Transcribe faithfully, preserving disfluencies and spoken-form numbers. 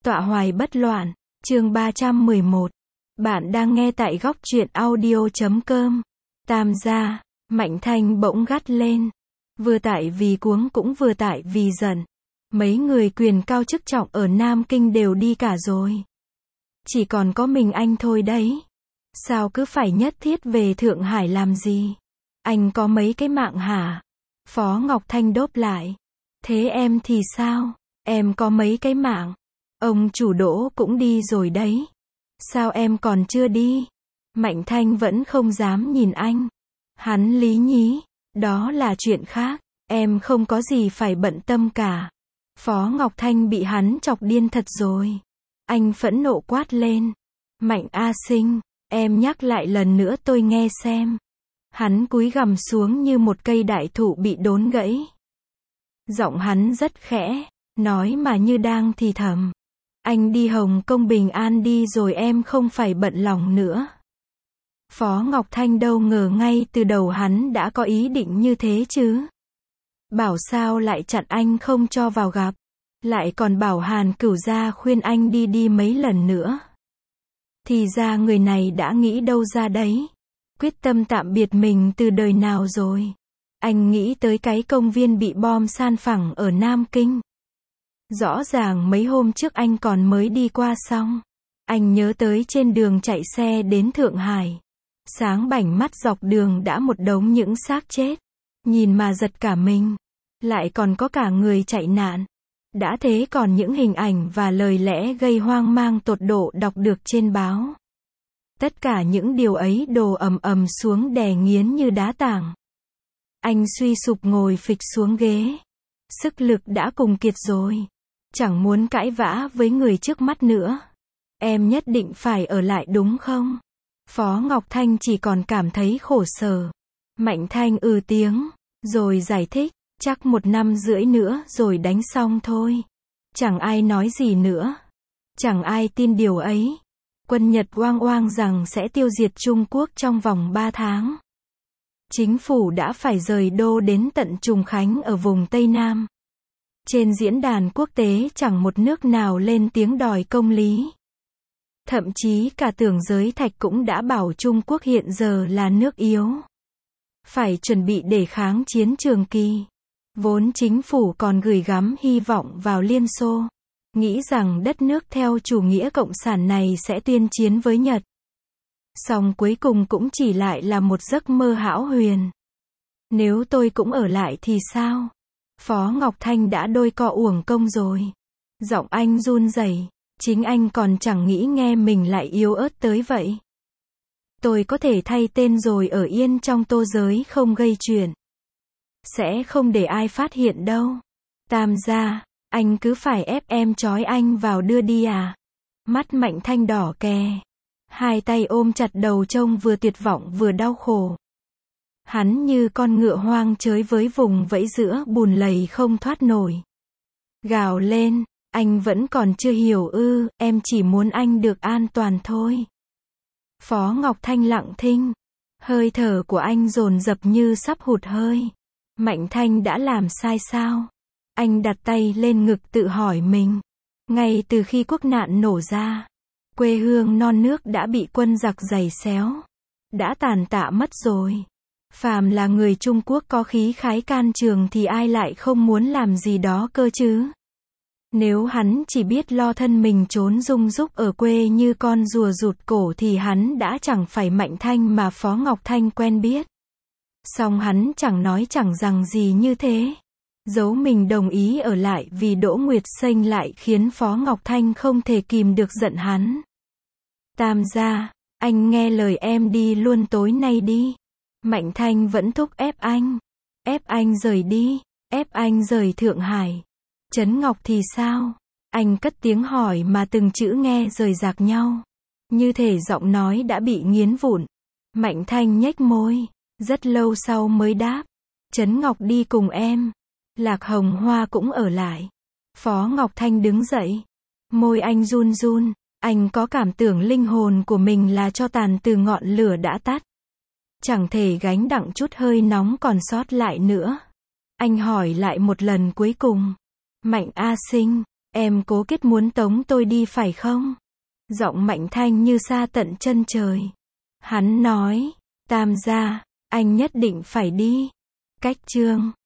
Tọa hoài bất loạn, chương ba trăm mười một. Bạn đang nghe tại góc truyện audio chấm com. Tam gia, Mạnh Thanh bỗng gắt lên. Vừa tại vì cuống cũng vừa tại vì giận. Mấy người quyền cao chức trọng ở Nam Kinh đều đi cả rồi. Chỉ còn có mình anh thôi đấy. Sao cứ phải nhất thiết về Thượng Hải làm gì? Anh có mấy cái mạng hả? Phó Ngọc Thanh đốp lại. Thế em thì sao? Em có mấy cái mạng? Ông chủ Đỗ cũng đi rồi đấy. Sao em còn chưa đi? Mạnh Thanh vẫn không dám nhìn anh. Hắn lý nhí. Đó là chuyện khác. Em không có gì phải bận tâm cả. Phó Ngọc Thanh bị hắn chọc điên thật rồi. Anh phẫn nộ quát lên. Mạnh A Sinh, em nhắc lại lần nữa tôi nghe xem. Hắn cúi gằm xuống như một cây đại thụ bị đốn gãy. Giọng hắn rất khẽ, nói mà như đang thì thầm. Anh đi Hồng Kông bình an đi rồi em không phải bận lòng nữa. Phó Ngọc Thanh đâu ngờ ngay từ đầu hắn đã có ý định như thế chứ. Bảo sao lại chặn anh không cho vào gặp. Lại còn bảo Hàn Cửu Gia khuyên anh đi đi mấy lần nữa. Thì ra người này đã nghĩ đâu ra đấy. Quyết tâm tạm biệt mình từ đời nào rồi. Anh nghĩ tới cái công viên bị bom san phẳng ở Nam Kinh. Rõ ràng mấy hôm trước anh còn mới đi qua xong. Anh nhớ tới trên đường chạy xe đến Thượng Hải. Sáng bảnh mắt dọc đường đã một đống những xác chết. Nhìn mà giật cả mình. Lại còn có cả người chạy nạn. Đã thế còn những hình ảnh và lời lẽ gây hoang mang tột độ đọc được trên báo. Tất cả những điều ấy đổ ầm ầm xuống đè nghiến như đá tảng. Anh suy sụp ngồi phịch xuống ghế. Sức lực đã cùng kiệt rồi. Chẳng muốn cãi vã với người trước mắt nữa. Em nhất định phải ở lại đúng không? Phó Ngọc Thanh chỉ còn cảm thấy khổ sở. Mạnh Thanh ừ tiếng, rồi giải thích, chắc một năm rưỡi nữa rồi đánh xong thôi. Chẳng ai nói gì nữa. Chẳng ai tin điều ấy. Quân Nhật oang oang rằng sẽ tiêu diệt Trung Quốc trong vòng ba tháng. Chính phủ đã phải rời đô đến tận Trùng Khánh ở vùng Tây Nam. Trên diễn đàn quốc tế chẳng một nước nào lên tiếng đòi công lý. Thậm chí cả Tưởng Giới Thạch cũng đã bảo Trung Quốc hiện giờ là nước yếu. Phải chuẩn bị để kháng chiến Trường Kỳ. Vốn chính phủ còn gửi gắm hy vọng vào Liên Xô. Nghĩ rằng đất nước theo chủ nghĩa cộng sản này sẽ tuyên chiến với Nhật. Song cuối cùng cũng chỉ lại là một giấc mơ hão huyền. Nếu tôi cũng ở lại thì sao? Phó Ngọc Thanh đã đôi co uổng công rồi. Giọng anh run rẩy, chính anh còn chẳng nghĩ nghe mình lại yếu ớt tới vậy. Tôi có thể thay tên rồi ở yên trong Tô Giới không gây chuyện. Sẽ không để ai phát hiện đâu. Tam gia, anh cứ phải ép em trói anh vào đưa đi à? Mắt Mạnh Thanh đỏ kè. Hai tay ôm chặt đầu trông vừa tuyệt vọng vừa đau khổ. Hắn như con ngựa hoang chới với vùng vẫy giữa bùn lầy không thoát nổi. Gào lên, anh vẫn còn chưa hiểu ư, em chỉ muốn anh được an toàn thôi. Phó Ngọc Thanh lặng thinh. Hơi thở của anh dồn dập như sắp hụt hơi. Mạnh Thanh đã làm sai sao? Anh đặt tay lên ngực tự hỏi mình. Ngay từ khi quốc nạn nổ ra, quê hương non nước đã bị quân giặc giày xéo. Đã tàn tạ mất rồi. Phàm là người Trung Quốc có khí khái can trường thì ai lại không muốn làm gì đó cơ chứ? Nếu hắn chỉ biết lo thân mình trốn rung rúc ở quê như con rùa rụt cổ thì hắn đã chẳng phải Mạnh Thanh mà Phó Ngọc Thanh quen biết. Song hắn chẳng nói chẳng rằng gì như thế. Giấu mình đồng ý ở lại vì Đỗ Nguyệt Xanh lại khiến Phó Ngọc Thanh không thể kìm được giận hắn. Tam gia, anh nghe lời em đi luôn tối nay đi. Mạnh Thanh vẫn thúc ép anh. Ép anh rời đi. Ép anh rời Thượng Hải. Trấn Ngọc thì sao? Anh cất tiếng hỏi mà từng chữ nghe rời rạc nhau. Như thể giọng nói đã bị nghiến vụn. Mạnh Thanh nhếch môi. Rất lâu sau mới đáp. Trấn Ngọc đi cùng em. Lạc Hồng Hoa cũng ở lại. Phó Ngọc Thanh đứng dậy. Môi anh run run. Anh có cảm tưởng linh hồn của mình là tro tàn từ ngọn lửa đã tắt. Chẳng thể gánh đặng chút hơi nóng còn sót lại nữa. Anh hỏi lại một lần cuối cùng. Mạnh A Sinh, Em cố kết muốn tống tôi đi phải không? Giọng Mạnh Thanh như xa tận chân trời. Hắn nói, Tam gia, anh nhất định phải đi. Cách chương